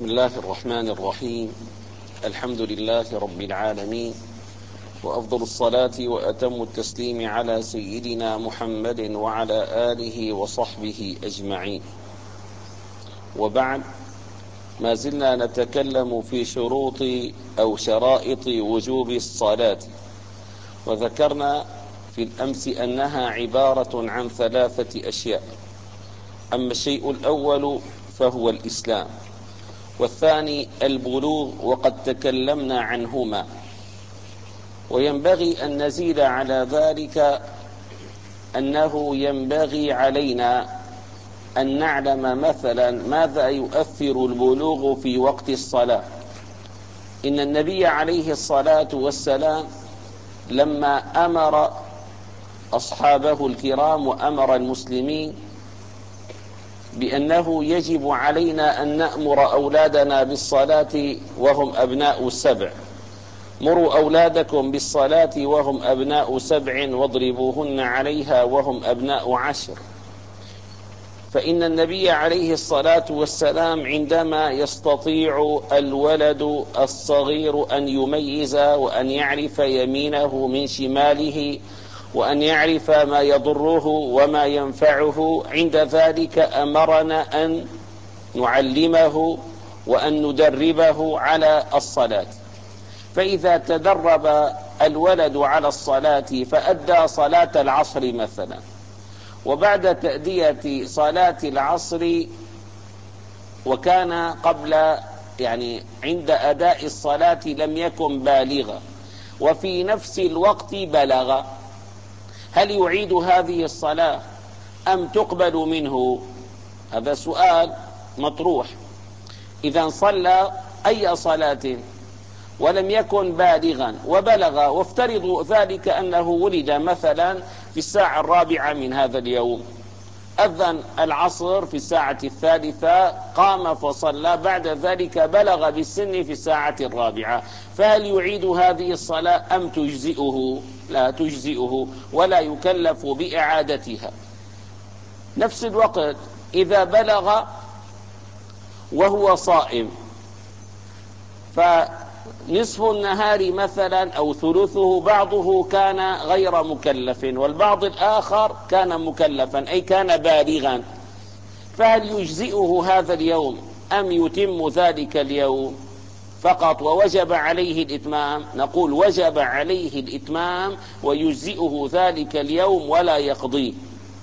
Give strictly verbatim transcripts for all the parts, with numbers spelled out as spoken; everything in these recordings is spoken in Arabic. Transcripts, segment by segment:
بسم الله الرحمن الرحيم. الحمد لله رب العالمين، وأفضل الصلاة وأتم التسليم على سيدنا محمد وعلى آله وصحبه أجمعين. وبعد، ما زلنا نتكلم في شروط أو شرائط وجوب الصلاة، وذكرنا في الأمس أنها عبارة عن ثلاثة أشياء. أما الشيء الأول فهو الإسلام، والثاني البلوغ وقد تكلمنا عنهما، وينبغي أن نزيد على ذلك أنه ينبغي علينا أن نعلم مثلا ماذا يؤثر البلوغ في وقت الصلاة. إن النبي عليه الصلاة والسلام لما أمر أصحابه الكرام وأمر المسلمين بأنه يجب علينا أن نأمر أولادنا بالصلاة وهم أبناء سبع، مروا أولادكم بالصلاة وهم أبناء سبع واضربوهن عليها وهم أبناء عشر. فإن النبي عليه الصلاة والسلام عندما يستطيع الولد الصغير أن يميز وأن يعرف يمينه من شماله وأن يعرف ما يضره وما ينفعه، عند ذلك أمرنا أن نعلمه وأن ندربه على الصلاة. فإذا تدرب الولد على الصلاة فأدى صلاة العصر مثلا، وبعد تأدية صلاة العصر وكان قبل يعني عند أداء الصلاة لم يكن بالغا، وفي نفس الوقت بلغ، هل يعيد هذه الصلاة أم تقبل منه؟ هذا سؤال مطروح. إذا صلى أي صلاة ولم يكن بالغا وبلغ، وافترضوا ذلك أنه ولد مثلا في الساعة الرابعة من هذا اليوم، أذن العصر في الساعة الثالثة، قام فصلى، بعد ذلك بلغ بالسن في الساعة الرابعة، فهل يعيد هذه الصلاة أم تجزئه؟ لا تجزئه ولا يكلف بإعادتها. نفس الوقت إذا بلغ وهو صائم، فنصف النهار مثلا أو ثلثه بعضه كان غير مكلف والبعض الآخر كان مكلفا أي كان بالغا، فهل يجزئه هذا اليوم أم يتم ذلك اليوم فقط ووجب عليه الإتمام؟ نقول وجب عليه الإتمام ويجزئه ذلك اليوم ولا يقضيه.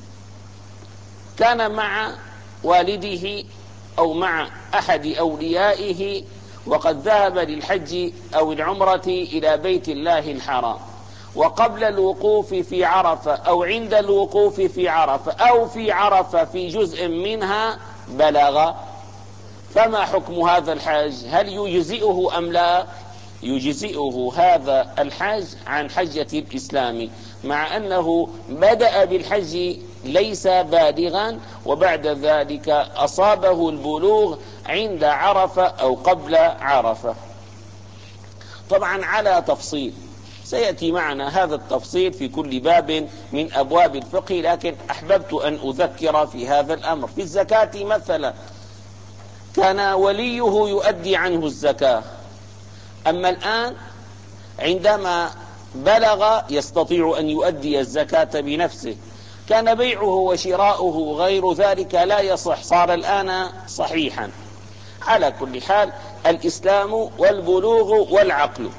كان مع والده أو مع أحد أوليائه وقد ذهب للحج أو العمرة إلى بيت الله الحرام، وقبل الوقوف في عرفة أو عند الوقوف في عرفة أو في عرفة في جزء منها بلغ، فما حكم هذا الحج؟ هل يجزئه أم لا؟ يجزئه هذا الحج عن حجة الإسلام، مع أنه بدأ بالحج ليس بالغا وبعد ذلك أصابه البلوغ عند عرفة أو قبل عرفة. طبعا على تفصيل سيأتي معنا هذا التفصيل في كل باب من أبواب الفقه، لكن أحببت أن أذكر في هذا الأمر. في الزكاة مثلا كان وليه يؤدي عنه الزكاة، أما الآن عندما بلغ يستطيع أن يؤدي الزكاة بنفسه، كان بيعه وشراؤه غير ذلك لا يصح، صار الآن صحيحا. على كل حال الإسلام والبلوغ والعقل.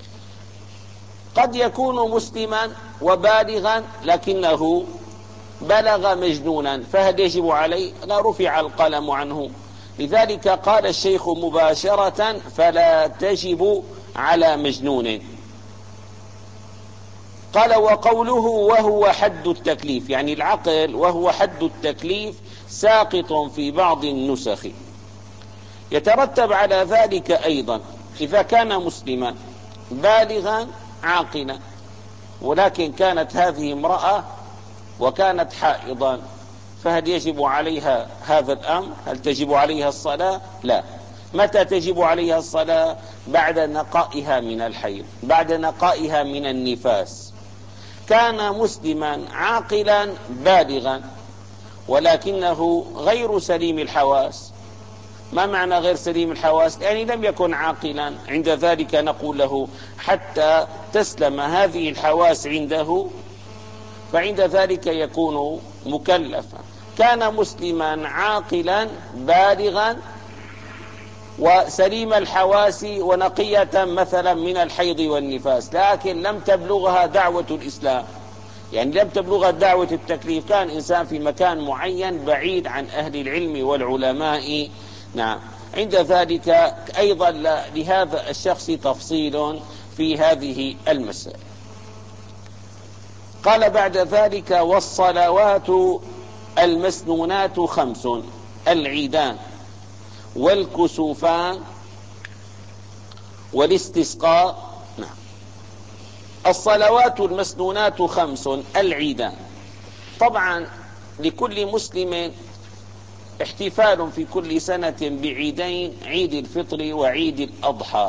قد يكون مسلما وبالغا لكنه بلغ مجنونا، فهل يجب عليه؟ لا، رفع القلم عنه. لذلك قال الشيخ مباشرة فلا تجب على مجنون. قال وقوله وهو حد التكليف، يعني العقل وهو حد التكليف ساقط في بعض النسخ. يترتب على ذلك أيضا إذا كان مسلما بالغا عاقلا، ولكن كانت هذه امرأة وكانت حائضا، فهل يجب عليها هذا الأمر؟ هل تجب عليها الصلاة؟ لا. متى تجب عليها الصلاة؟ بعد نقائها من الحيض، بعد نقائها من النفاس. كان مسلما عاقلا بالغا ولكنه غير سليم الحواس، ما معنى غير سليم الحواس؟ يعني لم يكن عاقلا. عند ذلك نقول له حتى تسلم هذه الحواس عنده فعند ذلك يكون مكلفا. كان مسلما عاقلا بالغا وسليم الحواس ونقية مثلا من الحيض والنفاس، لكن لم تبلغها دعوة الإسلام، يعني لم تبلغها دعوة التكليف، كان إنسان في مكان معين بعيد عن أهل العلم والعلماء. نعم، عند ذلك أيضا لهذا الشخص تفصيل في هذه المسائل. قال بعد ذلك: والصلوات المسنونات خمس: العيدان والكسوفان والاستسقاء. نعم. الصلوات المسنونات خمس: العيدان. طبعا لكل مسلم احتفال في كل سنة بعيدين: عيد الفطر وعيد الأضحى.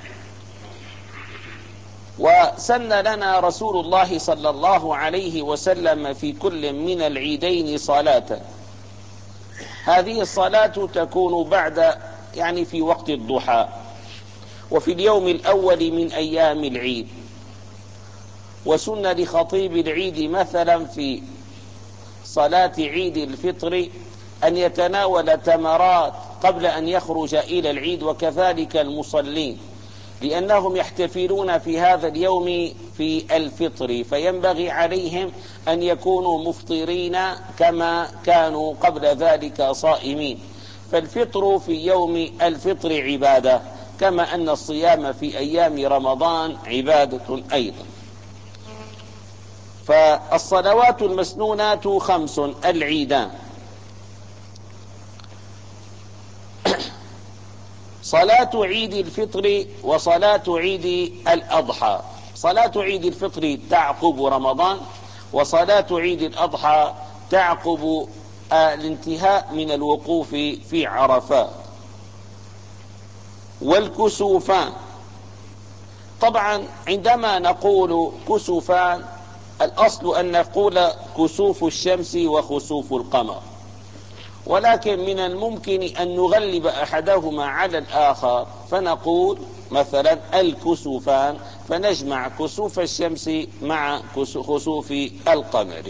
وسن لنا رسول الله صلى الله عليه وسلم في كل من العيدين صلاة. هذه الصلاة تكون بعد يعني في وقت الضحى وفي اليوم الأول من أيام العيد. وسن لخطيب العيد مثلا في صلاة عيد الفطر أن يتناول تمرات قبل أن يخرج إلى العيد، وكذلك المصلين، لأنهم يحتفلون في هذا اليوم في الفطر، فينبغي عليهم أن يكونوا مفطرين كما كانوا قبل ذلك صائمين. فالفطر في يوم الفطر عبادة، كما أن الصيام في أيام رمضان عبادة أيضا. فالصلوات المسنونات خمس: العيدان. صلاة عيد الفطر وصلاة عيد الأضحى. صلاة عيد الفطر تعقب رمضان، وصلاة عيد الأضحى تعقب الانتهاء من الوقوف في عرفات. والكسوفان، طبعا عندما نقول كسوفان الأصل أن نقول كسوف الشمس وخسوف القمر، ولكن من الممكن أن نغلب أحدهما على الآخر فنقول مثلا الكسوفان، فنجمع كسوف الشمس مع خسوف القمر.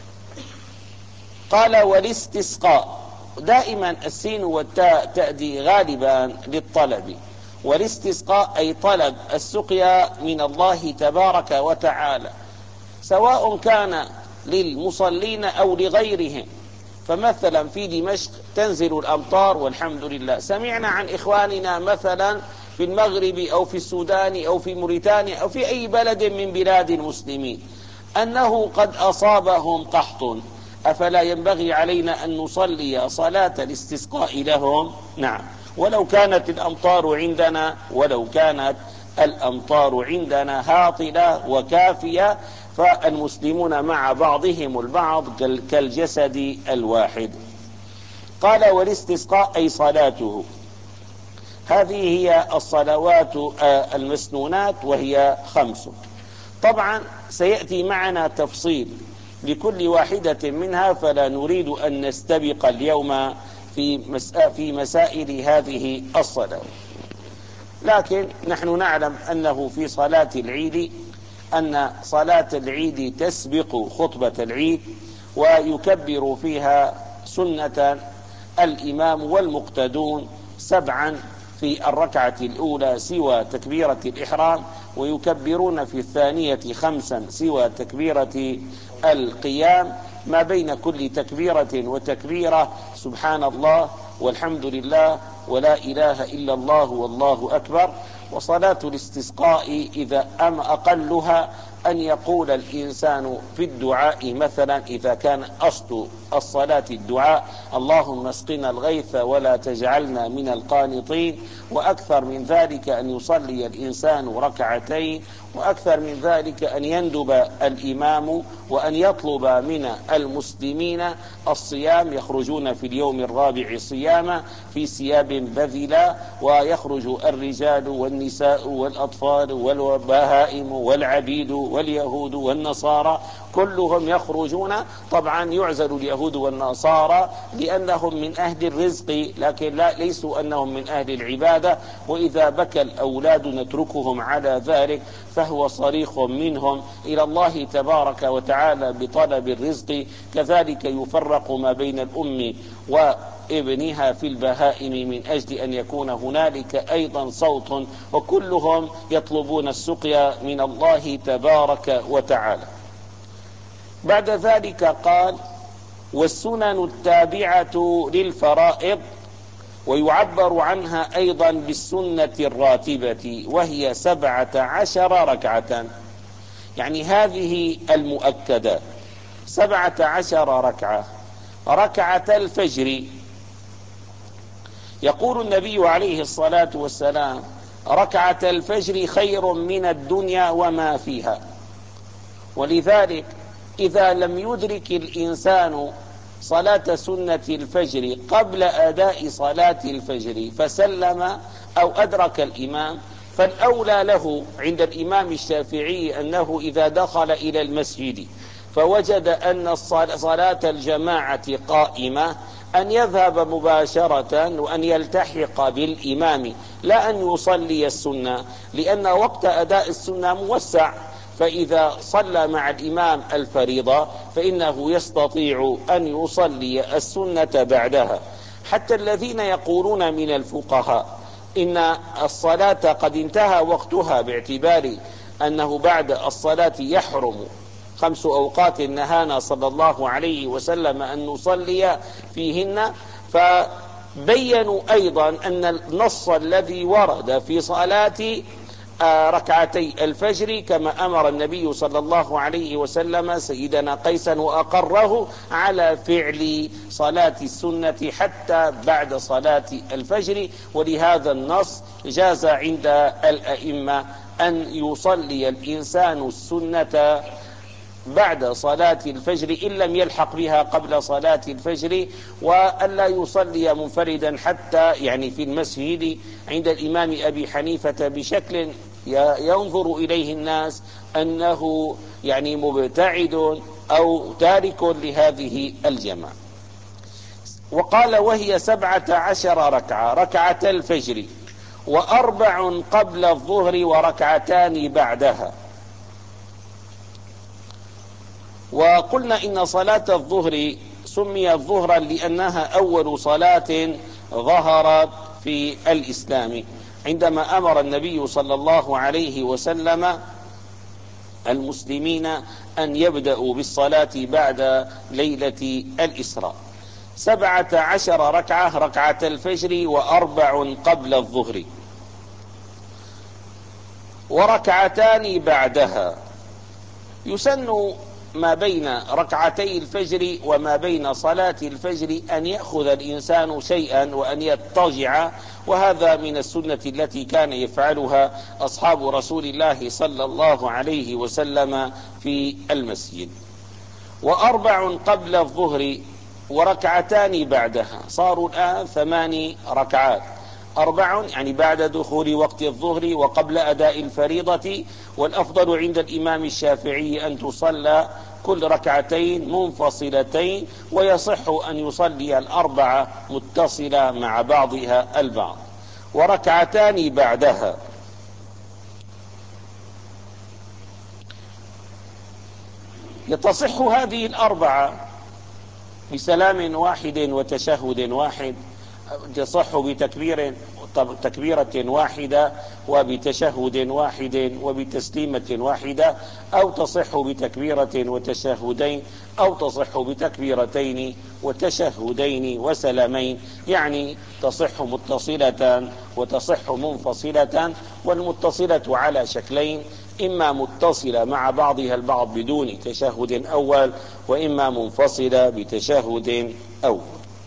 قال: والاستسقاء. دائما السين والتاء تأتي غالبا للطلب، والاستسقاء أي طلب السقيا من الله تبارك وتعالى، سواء كان للمصلين أو لغيرهم. فمثلا في دمشق تنزل الأمطار والحمد لله. سمعنا عن إخواننا مثلا في المغرب أو في السودان أو في موريتانيا أو في أي بلد من بلاد المسلمين أنه قد أصابهم قحط. أفلا ينبغي علينا أن نصلي صلاة الاستسقاء لهم؟ نعم، ولو كانت الأمطار عندنا ولو كانت الأمطار عندنا هاطلة وكافية، فالمسلمون مع بعضهم البعض كالجسد الواحد. قال: والاستسقاء أي صلاته. هذه هي الصلوات المسنونات وهي خمس. طبعا سيأتي معنا تفصيل لكل واحدة منها، فلا نريد أن نستبق اليوم في في مسائل هذه الصلاة. لكن نحن نعلم أنه في صلاة العيد أن صلاة العيد تسبق خطبة العيد، ويكبر فيها سنة الإمام والمقتدون سبعا في الركعة الأولى سوى تكبيرة الإحرام، ويكبرون في الثانية خمسا سوى تكبيرة القيام. ما بين كل تكبيرة وتكبيرة سبحان الله والحمد لله ولا إله إلا الله والله أكبر. وصلاة الاستسقاء إذا أم أقلها أن يقول الإنسان في الدعاء مثلا إذا كان أصل الصلاة الدعاء: اللهم اسقنا الغيث ولا تجعلنا من القانطين. وأكثر من ذلك أن يصلي الإنسان ركعتين، وأكثر من ذلك أن يندب الإمام وأن يطلب من المسلمين الصيام. يخرجون في اليوم الرابع صياما في ثياب بذلة، ويخرج الرجال والنساء والأطفال والبهائم والعبيد واليهود والنصارى كلهم يخرجون. طبعا يعزل اليهود والنصارى لأنهم من أهل الرزق، لكن لا ليسوا أنهم من أهل العبادة، وإذا بكى الأولاد نتركهم على ذلك، فهو صريخ منهم إلى الله تبارك وتعالى بطلب الرزق. كذلك يفرق ما بين الأم وابنها في البهائم من أجل أن يكون هنالك أيضا صوت، وكلهم يطلبون السقيا من الله تبارك وتعالى. بعد ذلك قال: والسنن التابعة للفرائض، ويعبر عنها أيضا بالسنة الراتبة، وهي سبعة عشر ركعة، يعني هذه المؤكدات سبعة عشر ركعة. ركعة الفجر يقول النبي عليه الصلاة والسلام: ركعة الفجر خير من الدنيا وما فيها. ولذلك إذا لم يدرك الإنسان صلاة سنة الفجر قبل أداء صلاة الفجر فسلم أو أدرك الإمام، فالأولى له عند الإمام الشافعي أنه إذا دخل إلى المسجد فوجد أن صلاة الجماعة قائمة أن يذهب مباشرة وأن يلتحق بالإمام، لا أن يصلي السنة، لأن وقت أداء السنة موسع، فإذا صلى مع الإمام الفريضة فإنه يستطيع أن يصلي السنة بعدها. حتى الذين يقولون من الفقهاء إن الصلاة قد انتهى وقتها باعتبار أنه بعد الصلاة يحرم خمس أوقات نهانا صلى الله عليه وسلم أن نصلي فيهن، فبينوا أيضا أن النص الذي ورد في صلاة ركعتي الفجر كما أمر النبي صلى الله عليه وسلم سيدنا قيسا وأقره على فعل صلاة السنة حتى بعد صلاة الفجر، ولهذا النص جاز عند الأئمة أن يصلي الإنسان السنة بعد صلاة الفجر إن لم يلحق بها قبل صلاة الفجر، وألا يصلي منفردا حتى يعني في المسجد عند الإمام أبي حنيفة بشكل ينظر إليه الناس أنه يعني مبتعد أو تارك لهذه الجماعة. وقال: وهي سبعة عشر ركعة، ركعة الفجر وأربع قبل الظهر وركعتان بعدها. وقلنا إن صلاة الظهر سميت ظهرا لأنها أول صلاة ظهرت في الإسلام، عندما أمر النبي صلى الله عليه وسلم المسلمين أن يبدأوا بالصلاة بعد ليلة الإسراء. سبعة عشر ركعة، ركعة الفجر وأربع قبل الظهر وركعتان بعدها. يسن ما بين ركعتي الفجر وما بين صلاة الفجر أن يأخذ الإنسان شيئا وأن يضطجع، وهذا من السنة التي كان يفعلها أصحاب رسول الله صلى الله عليه وسلم في المسجد. وأربع قبل الظهر وركعتان بعدها، صاروا الآن ثمان ركعات. أربع يعني بعد دخول وقت الظهر وقبل أداء الفريضة، والأفضل عند الإمام الشافعي أن تصلى كل ركعتين منفصلتين، ويصح أن يصلي الأربعة متصلة مع بعضها البعض. وركعتان بعدها، يتصح هذه الأربعة بسلام واحد وتشهد واحد، تصح بتكبير تكبيرة واحدة وبتشهد واحد وبتسليمة واحدة، أو تصح بتكبيرة وتشهدين، أو تصح بتكبيرتين وتشهدين وسلامين، يعني تصح متصلة وتصح منفصلة. والمتصلة على شكلين: إما متصلة مع بعضها البعض بدون تشهد أول، وإما منفصلة بتشهد أول.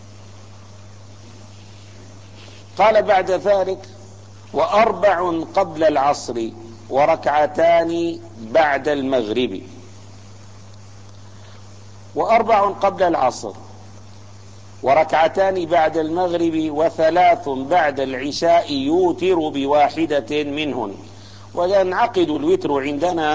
قال بعد ذلك: وأربع قبل العصر وركعتان بعد المغرب. وأربع قبل العصر وركعتان بعد المغرب وثلاث بعد العشاء يوتر بواحدة منهن. وينعقد الوتر عندنا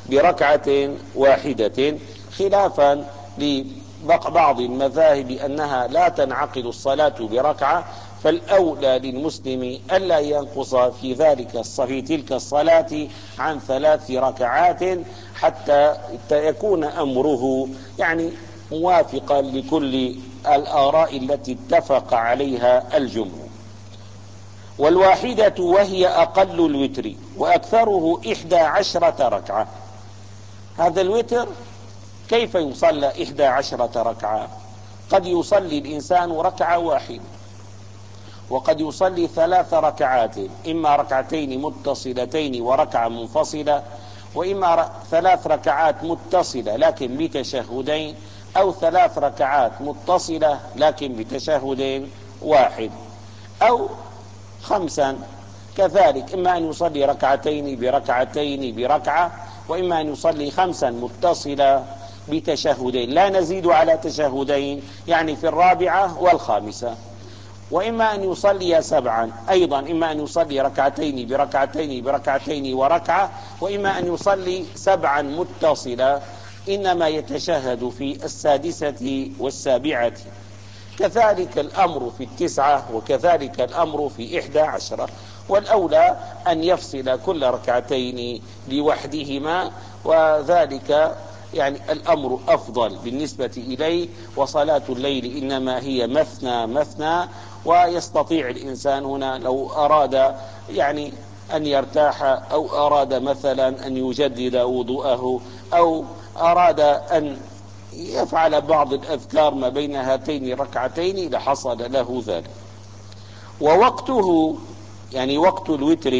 بركعة واحدة، خلافا لبعض المذاهب أنها لا تنعقد الصلاة بركعة، فالأولى للمسلم ألا ينقص في ذلك في تلك الصلاة عن ثلاث ركعات حتى يكون أمره يعني موافقا لكل الآراء التي اتفق عليها الجمهور. والواحدة وهي أقل الوتر وأكثره إحدى عشرة ركعة. هذا الوتر كيف يصلى إحدى عشرة ركعة؟ قد يصلي الإنسان ركعة واحدة، وقد يصلي ثلاث ركعات، إما ركعتين متصلتين وركعة منفصلة، وإما ثلاث ركعات متصلة لكن بتشهدين، أو ثلاث ركعات متصلة لكن بتشهد واحد، أو خمسا كذلك، إما أن يصلي ركعتين بركعتين بركعة، وإما أن يصلي خمسا متصلة بتشهدين لا نزيد على تشهدين، يعني في الرابعة والخامسة، وإما أن يصلي سبعا أيضا، إما أن يصلي ركعتين بركعتين بركعتين وركعة، وإما أن يصلي سبعا متصلة إنما يتشهد في السادسة والسابعة. كذلك الأمر في التسعة، وكذلك الأمر في إحدى عشرة، والأولى أن يفصل كل ركعتين لوحدهما، وذلك يعني الأمر أفضل بالنسبة إليه. وصلاة الليل إنما هي مثنى مثنى، ويستطيع الإنسان هنا لو أراد يعني أن يرتاح، أو أراد مثلا أن يجدد وضوءه، أو أراد أن يفعل بعض الأذكار ما بين هاتين الركعتين لحصل له ذلك. ووقته يعني وقت الوتر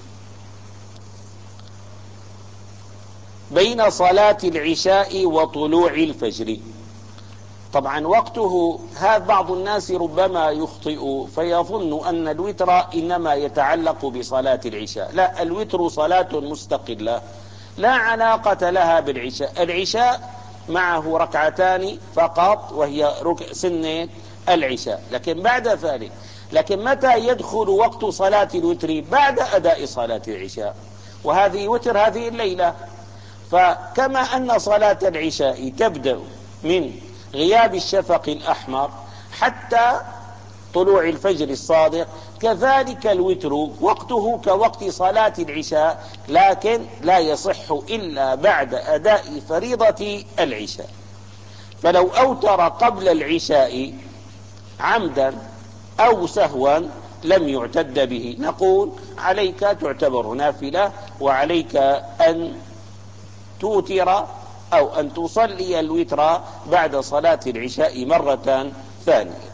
بين صلاة العشاء وطلوع الفجر. طبعا وقته هذا بعض الناس ربما يخطئ فيظن أن الوتر إنما يتعلق بصلاة العشاء. لا، الوتر صلاة مستقلة لا علاقة لها بالعشاء. العشاء معه ركعتان فقط وهي سنة العشاء، لكن بعد ذلك لكن متى يدخل وقت صلاة الوتر؟ بعد أداء صلاة العشاء، وهذه وتر هذه الليلة. فكما أن صلاة العشاء تبدأ من غياب الشفق الأحمر حتى طلوع الفجر الصادق، كذلك الوتر وقته كوقت صلاة العشاء، لكن لا يصح إلا بعد أداء فريضة العشاء. فلو أوتر قبل العشاء عمدا أو سهوا لم يعتد به، نقول عليك تعتبر نافلة، وعليك أن توتر أو أن تصلي الوتر بعد صلاة العشاء مرة ثانية.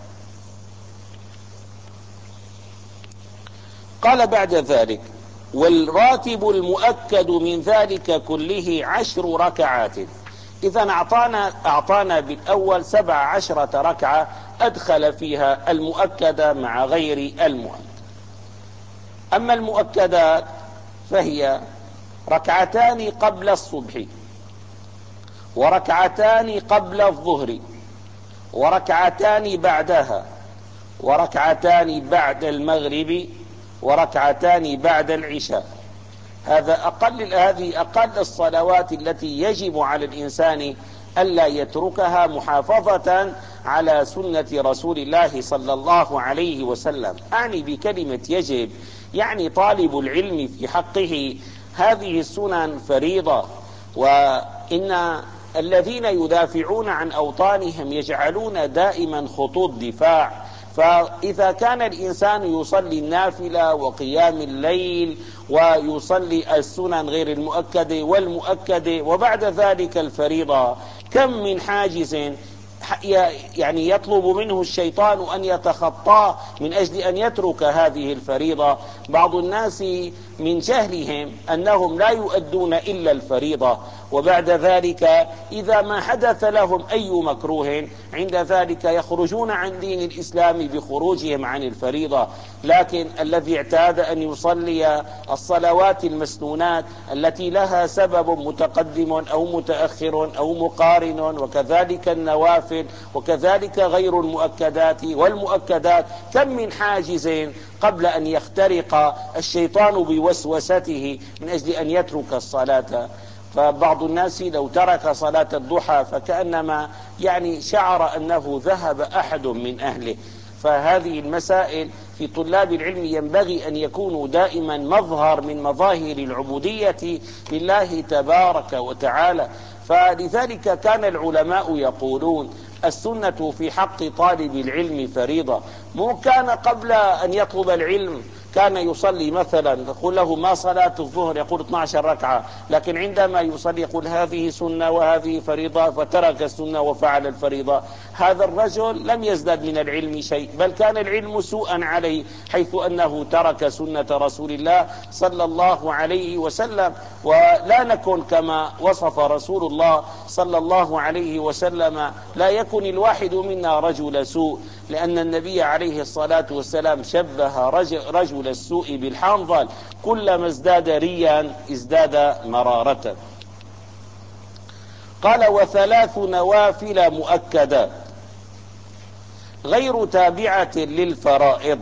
قال بعد ذلك: والراتب المؤكد من ذلك كله عشر ركعات. إذا أعطانا, أعطانا بالأول سبع عشرة ركعة أدخل فيها المؤكدة مع غير المؤكد. أما المؤكدات فهي ركعتان قبل الصبح، وركعتان قبل الظهر، وركعتان بعدها، وركعتان بعد المغرب، وركعتان بعد العشاء. هذا أقل هذه أقل الصلوات التي يجب على الإنسان ألا يتركها محافظة على سنة رسول الله صلى الله عليه وسلم. أعني بكلمة يجب يعني طالب العلم في حقه هذه السنن فريضة، وإن الذين يدافعون عن أوطانهم يجعلون دائما خطوط دفاع. فإذا كان الإنسان يصلي النافلة وقيام الليل ويصلي السنن غير المؤكدة والمؤكدة وبعد ذلك الفريضة، كم من حاجز يعني يطلب منه الشيطان أن يتخطاه من أجل أن يترك هذه الفريضة. بعض الناس من جهلهم أنهم لا يؤدون إلا الفريضة، وبعد ذلك إذا ما حدث لهم أي مكروه عند ذلك يخرجون عن دين الإسلام بخروجهم عن الفريضة. لكن الذي اعتاد أن يصلي الصلوات المسنونات التي لها سبب متقدم أو متأخر أو مقارن، وكذلك النوافل، وكذلك غير المؤكدات والمؤكدات، كم من حاجز قبل أن يخترق الشيطان بوسوسته من أجل أن يترك الصلاة. فبعض الناس لو ترك صلاة الضحى فكأنما يعني شعر أنه ذهب أحد من أهله. فهذه المسائل في طلاب العلم ينبغي أن يكونوا دائما مظهر من مظاهر العبودية لله تبارك وتعالى. فلذلك كان العلماء يقولون السنة في حق طالب العلم فريضة. مو كان قبل أن يطلب العلم كان يصلي مثلا تقول له ما صلاة الظهر يقول اثنتا عشرة ركعة، لكن عندما يصلي يقول هذه سنة وهذه فريضة، فترك السنة وفعل الفريضة. هذا الرجل لم يزداد من العلم شيء، بل كان العلم سوءا عليه، حيث أنه ترك سنة رسول الله صلى الله عليه وسلم. ولا نكن كما وصف رسول الله صلى الله عليه وسلم، لا يكن الواحد منا رجل سوء، لأن النبي عليه الصلاة والسلام شبه رجل, رجل السوء بالحنظل، كلما ازداد ريا ازداد مرارة. قال وثلاث نوافل مؤكدات غير تابعة للفرائض،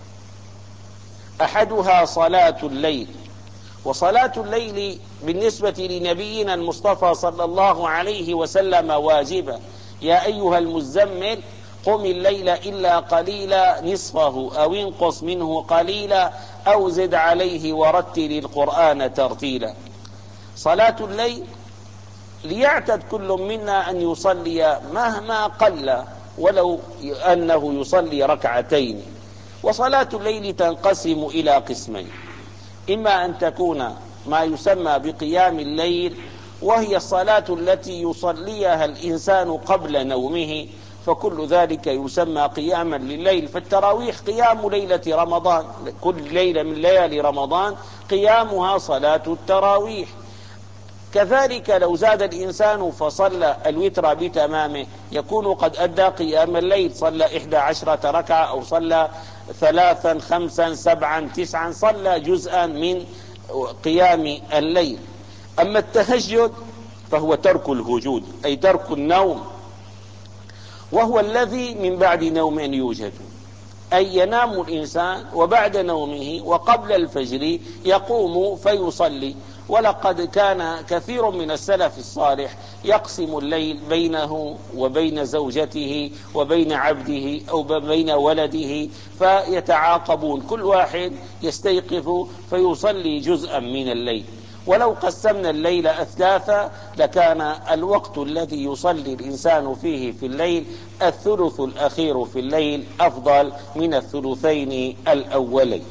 أحدها صلاة الليل. وصلاة الليل بالنسبة لنبينا المصطفى صلى الله عليه وسلم واجبة. يا أيها المزمل قم الليل إلا قليلا نصفه أو انقص منه قليلا أو زد عليه ورتل القرآن ترتيلا. صلاة الليل ليعتد كل منا أن يصلي مهما قل ولو أنه يصلي ركعتين. وصلاة الليل تنقسم إلى قسمين: إما أن تكون ما يسمى بقيام الليل، وهي الصلاة التي يصليها الإنسان قبل نومه، فكل ذلك يسمى قياما لليل. فالتراويح قيام ليلة رمضان، كل ليلة من ليالي رمضان قيامها صلاة التراويح. كذلك لو زاد الإنسان فصلى الوتر بتمامه يكون قد أدى قيام الليل، صلى إحدى عشرة ركعة أو صلى ثلاثا خمسا سبعا تسعا، صلى جزءا من قيام الليل. أما التهجد فهو ترك الهجود، أي ترك النوم، وهو الذي من بعد نوم يوجد، أي ينام الإنسان وبعد نومه وقبل الفجر يقوم فيصلي. ولقد كان كثير من السلف الصالح يقسم الليل بينه وبين زوجته وبين عبده أو بين ولده، فيتعاقبون، كل واحد يستيقظ فيصلي جزءا من الليل. ولو قسمنا الليل أثلاثا لكان الوقت الذي يصلي الإنسان فيه في الليل الثلث الأخير في الليل أفضل من الثلثين الأولين.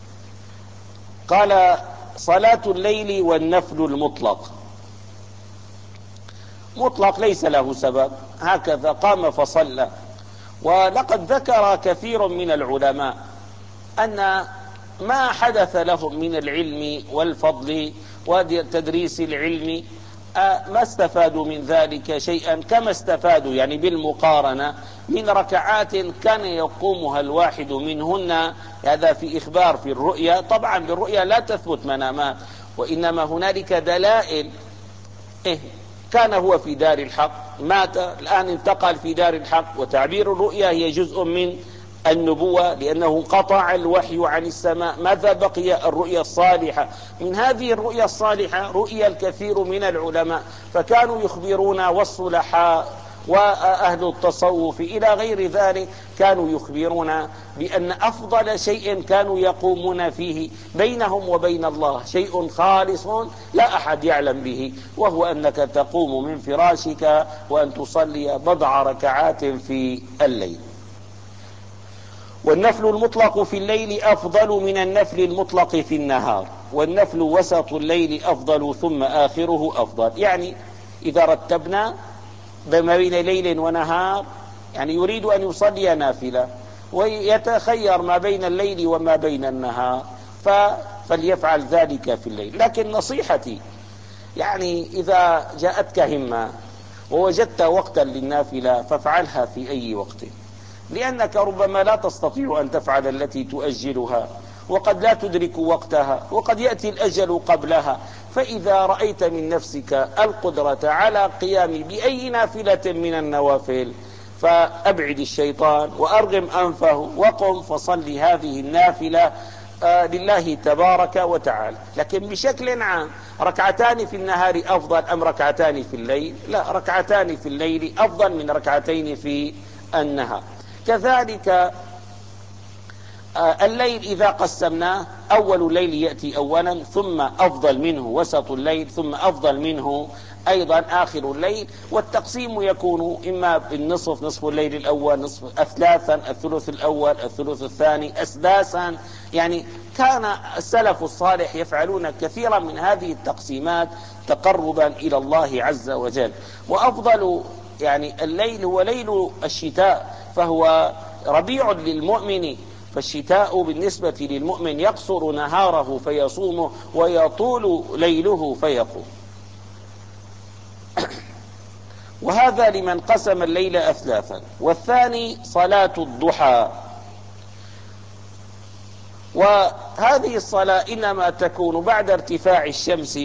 قال صلاة الليل والنفل المطلق. مطلق ليس له سبب، هكذا قام فصلى. ولقد ذكر كثير من العلماء أن ما حدث لهم من العلم والفضل وتدريس العلم ما استفادوا من ذلك شيئا، كما استفادوا يعني بالمقارنة من ركعات كان يقومها الواحد منهن. هذا في إخبار في الرؤيا، طبعا بالرؤيا لا تثبت منامات، وإنما هنالك دلائل. إيه كان هو في دار الحق، مات، الآن انتقل في دار الحق، وتعبير الرؤيا هي جزء من النبوة لأنه قطع الوحي عن السماء. ماذا بقي؟ الرؤيا الصالحة. من هذه الرؤيا الصالحة رؤيا الكثير من العلماء، فكانوا يخبرون، والصلحاء وأهل التصوف إلى غير ذلك كانوا يخبرون بأن أفضل شيء كانوا يقومون فيه بينهم وبين الله شيء خالص لا أحد يعلم به، وهو أنك تقوم من فراشك وأن تصلي بضع ركعات في الليل. والنفل المطلق في الليل أفضل من النفل المطلق في النهار، والنفل وسط الليل أفضل ثم آخره أفضل. يعني إذا رتبنا ما بين ليل ونهار، يعني يريد أن يصلي نافلة ويتخير ما بين الليل وما بين النهار فليفعل ذلك في الليل. لكن نصيحتي يعني إذا جاءتك همة ووجدت وقتا للنافلة فافعلها في أي وقت، لأنك ربما لا تستطيع أن تفعل التي تؤجلها، وقد لا تدرك وقتها، وقد يأتي الأجل قبلها. فإذا رأيت من نفسك القدرة على قيام بأي نافلة من النوافل فأبعد الشيطان وأرغم أنفه وقم فصل هذه النافلة آه لله تبارك وتعالى. لكن بشكل عام ركعتان في النهار أفضل أم ركعتان في الليل؟ لا، ركعتان في الليل أفضل من ركعتين في النهار. كذلك الليل إذا قسمناه أول الليل يأتي أولا، ثم أفضل منه وسط الليل، ثم أفضل منه أيضا آخر الليل. والتقسيم يكون إما بالنصف، نصف الليل الأول، نصف أثلاثا، الثلث الأول، الثلث الثاني، أسداسا. يعني كان السلف الصالح يفعلون كثيرا من هذه التقسيمات تقربا إلى الله عز وجل. وأفضل يعني الليل هو ليل الشتاء، فهو ربيع للمؤمن، فالشتاء بالنسبة للمؤمن يقصر نهاره فيصومه ويطول ليله فيقوم. وهذا لمن قسم الليل أثلاثا. والثاني صلاة الضحى، وهذه الصلاة إنما تكون بعد ارتفاع الشمس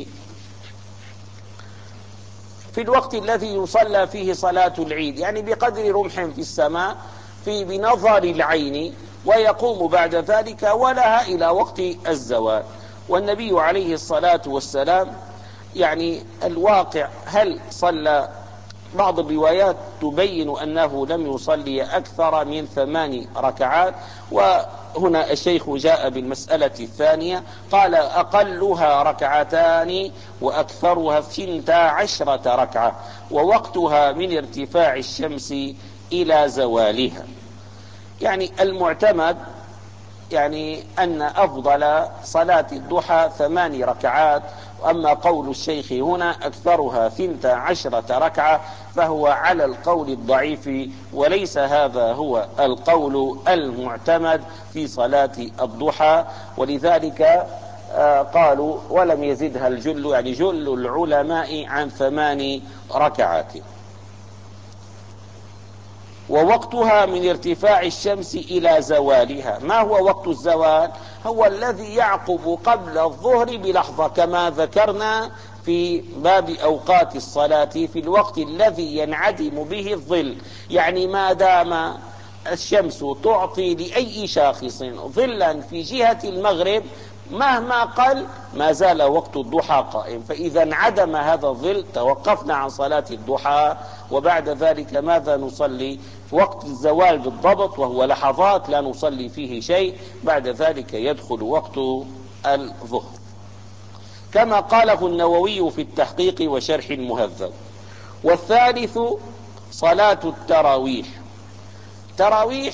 في الوقت الذي يصلى فيه صلاة العيد، يعني بقدر رمح في السماء في بنظر العين، ويقوم بعد ذلك ولها إلى وقت الزوال. والنبي عليه الصلاة والسلام يعني الواقع هل صلى؟ بعض الروايات تبين أنه لم يصلي أكثر من ثمان ركعات، وهنا الشيخ جاء بالمسألة الثانية، قال أقلها ركعتان وأكثرها ثنتا عشرة ركعة، ووقتها من ارتفاع الشمس إلى زوالها. يعني المعتمد يعني أن أفضل صلاة الضحى ثمان ركعات. أما قول الشيخ هنا أكثرها ثنتا عشرة ركعة فهو على القول الضعيف، وليس هذا هو القول المعتمد في صلاة الضحى. ولذلك قالوا ولم يزدها الجل، يعني جل العلماء، عن ثمان ركعات. ووقتها من ارتفاع الشمس إلى زوالها. ما هو وقت الزوال؟ هو الذي يعقب قبل الظهر بلحظة، كما ذكرنا في باب أوقات الصلاة، في الوقت الذي ينعدم به الظل. يعني ما دام الشمس تعطي لأي شاخص ظلا في جهة المغرب مهما قل ما زال وقت الضحى قائم، فإذا انعدم هذا الظل توقفنا عن صلاة الضحى. وبعد ذلك ماذا نصلي؟ في وقت الزوال بالضبط، وهو لحظات لا نصلي فيه شيء، بعد ذلك يدخل وقت الظهر، كما قاله النووي في التحقيق وشرح المهذب. والثالث صلاة التراويح. تراويح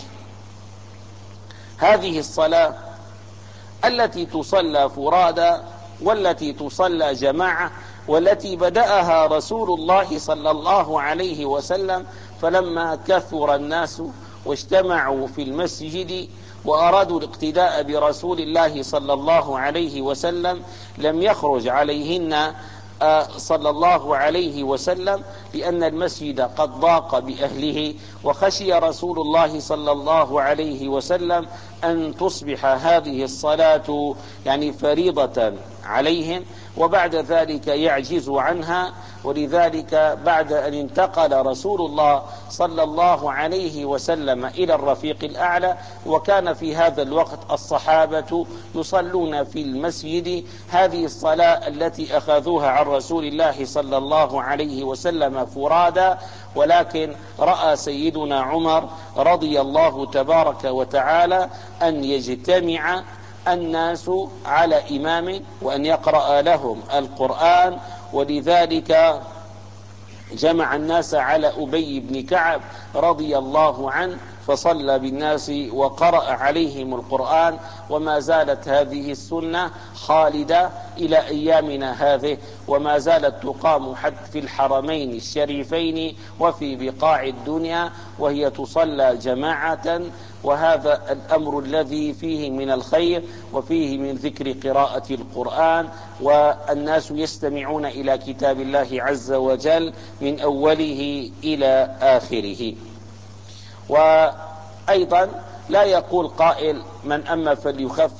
هذه الصلاة التي تصلى فرادى، والتي تصلى جماعة، والتي بدأها رسول الله صلى الله عليه وسلم، فلما كثر الناس واجتمعوا في المسجد وأرادوا الاقتداء برسول الله صلى الله عليه وسلم لم يخرج عليهن صلى الله عليه وسلم، لأن المسجد قد ضاق بأهله، وخشي رسول الله صلى الله عليه وسلم أن تصبح هذه الصلاة يعني فريضة عليهم، وبعد ذلك يعجز عنها. ولذلك بعد أن انتقل رسول الله صلى الله عليه وسلم إلى الرفيق الأعلى، وكان في هذا الوقت الصحابة يصلون في المسجد هذه الصلاة التي أخذوها عن رسول الله صلى الله عليه وسلم فرادا، ولكن رأى سيدنا عمر رضي الله تبارك وتعالى أن يجتمع الناس على إمام وأن يقرأ لهم القرآن، ولذلك جمع الناس على أبي بن كعب رضي الله عنه فصلى بالناس وقرأ عليهم القرآن. وما زالت هذه السنة خالدة إلى أيامنا هذه، وما زالت تقام حتى في الحرمين الشريفين وفي بقاع الدنيا، وهي تصلى جماعة. وهذا الأمر الذي فيه من الخير وفيه من ذكر قراءة القرآن، والناس يستمعون إلى كتاب الله عز وجل من أوله إلى آخره. وأيضا لا يقول قائل من أما فليخفف،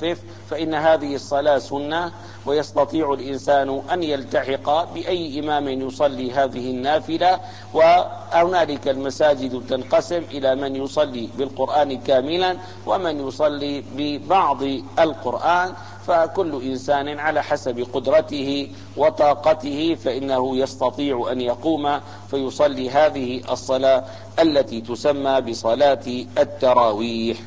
فإن هذه الصلاة سنة، ويستطيع الإنسان أن يلتحق بأي إمام يصلي هذه النافلة. وهنالك المساجد تنقسم إلى من يصلي بالقرآن كاملا ومن يصلي ببعض القرآن، فكل إنسان على حسب قدرته وطاقته فإنه يستطيع أن يقوم فيصلي هذه الصلاة التي تسمى بصلاة التراويح.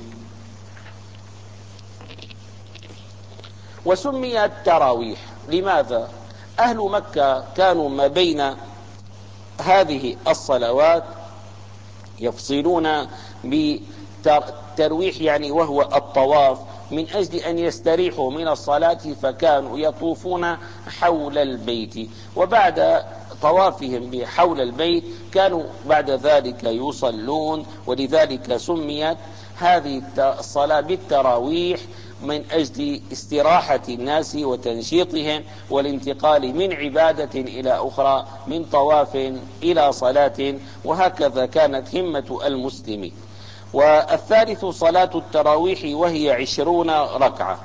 وسميت تراويح لماذا؟ أهل مكة كانوا ما بين هذه الصلوات يفصلون بترويح، يعني وهو الطواف، من أجل أن يستريحوا من الصلاة، فكانوا يطوفون حول البيت، وبعد طوافهم حول البيت كانوا بعد ذلك يصلون. ولذلك سميت هذه الصلاة بالتراويح من أجل استراحة الناس وتنشيطهم والانتقال من عبادة إلى أخرى، من طواف إلى صلاة، وهكذا كانت همة المسلمين. والثالث صلاة التراويح وهي عشرون ركعة،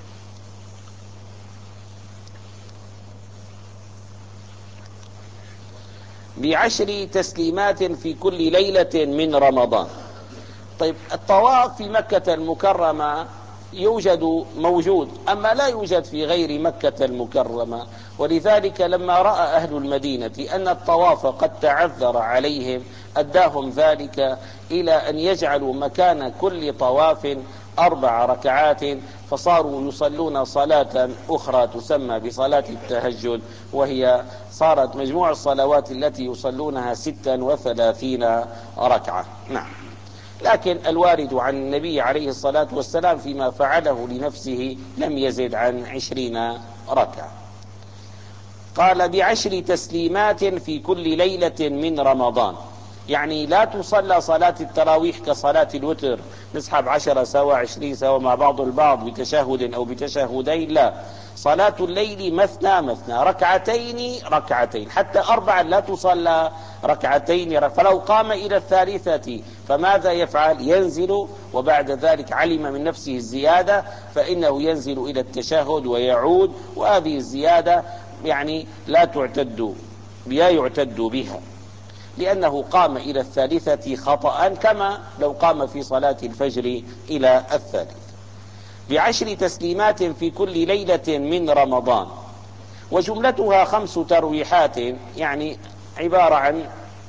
بعشر تسليمات في كل ليلة من رمضان. طيب، الطواف في مكة المكرمة يوجد موجود، أما لا يوجد في غير مكة المكرمة. ولذلك لما رأى أهل المدينة أن الطواف قد تعذر عليهم أداهم ذلك إلى أن يجعلوا مكان كل طواف أربع ركعات، فصاروا يصلون صلاة أخرى تسمى بصلاة التهجد، وهي صارت مجموع الصلوات التي يصلونها ستا وثلاثين ركعة. نعم. لكن الوارد عن النبي عليه الصلاة والسلام فيما فعله لنفسه لم يزد عن عشرين ركعة. قال بعشر تسليمات في كل ليلة من رمضان، يعني لا تصلى صلاة التراويح كصلاة الوتر، نسحب عشرة سوا عشرين سوا مع بعض البعض بتشهد أو بتشهدين، لا، صلاة الليل مثنى مثنى، ركعتين ركعتين، حتى أربعا لا تصلى ركعتين. فلو قام إلى الثالثة فماذا يفعل؟ ينزل، وبعد ذلك علم من نفسه الزيادة فإنه ينزل إلى التشهد ويعود، وهذه الزيادة يعني لا تعتد لا يعتد بها، لأنه قام إلى الثالثة خطأ كما لو قام في صلاة الفجر إلى الثالثة. بعشر تسليمات في كل ليلة من رمضان، وجملتها خمس ترويحات، يعني عبارة عن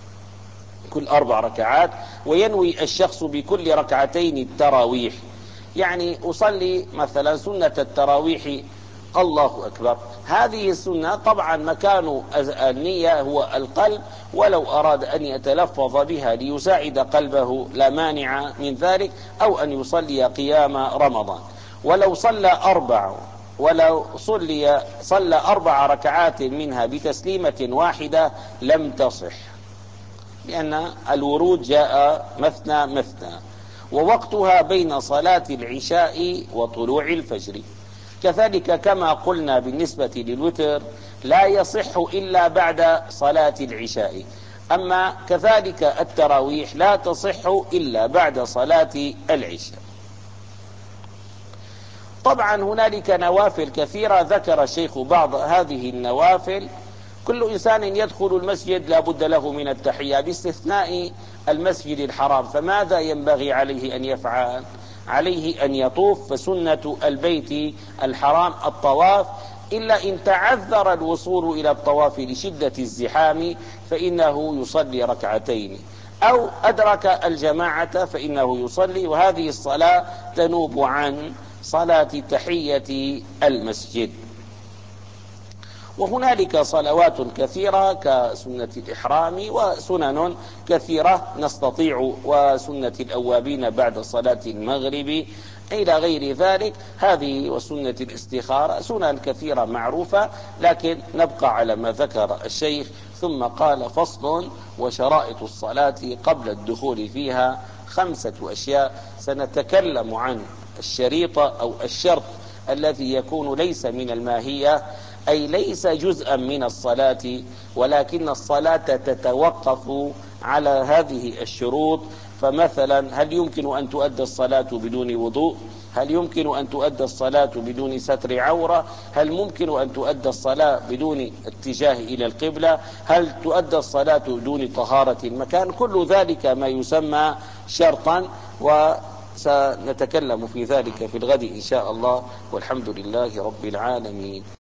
كل أربع ركعات، وينوي الشخص بكل ركعتين التراويح. يعني أصلي مثلا سنة التراويح الله أكبر، هذه السنة طبعا مكان النية هو القلب، ولو أراد أن يتلفظ بها ليساعد قلبه لا مانع من ذلك، أو أن يصلي قيام رمضان. ولو صلى أربع ولو صلي صلى أربع ركعات منها بتسليمة واحدة لم تصح، لأن الورود جاء مثنى مثنى، ووقتها بين صلاة العشاء وطلوع الفجر. كذلك كما قلنا بالنسبة للوتر لا يصح إلا بعد صلاة العشاء، أما كذلك التراويح لا تصح إلا بعد صلاة العشاء. طبعا هنالك نوافل كثيرة ذكر الشيخ بعض هذه النوافل. كل إنسان يدخل المسجد لا بد له من التحية باستثناء المسجد الحرام، فماذا ينبغي عليه أن يفعل؟ عليه أن يطوف، فسنة البيت الحرام الطواف، إلا إن تعذر الوصول إلى الطواف لشدة الزحام فإنه يصلي ركعتين، أو أدرك الجماعة فإنه يصلي، وهذه الصلاة تنوب عن صلاة تحية المسجد. وهنالك صلوات كثيرة كسنة الإحرام وسنن كثيرة نستطيع، وسنة الأوابين بعد صلاة المغرب إلى غير ذلك، هذه وسنة الاستخارة، سنن كثيرة معروفة، لكن نبقى على ما ذكر الشيخ. ثم قال: فصل: وشرائط الصلاة قبل الدخول فيها خمسة أشياء. سنتكلم عن الشريط أو الشرط الذي يكون ليس من الماهية، أي ليس جزءا من الصلاة، ولكن الصلاة تتوقف على هذه الشروط. فمثلا هل يمكن أن تؤدى الصلاة بدون وضوء؟ هل يمكن أن تؤدى الصلاة بدون ستر عورة؟ هل ممكن أن تؤدى الصلاة بدون اتجاه إلى القبلة؟ هل تؤدى الصلاة بدون طهارة المكان؟ كل ذلك ما يسمى شرطا، وسنتكلم في ذلك في الغد إن شاء الله، والحمد لله رب العالمين.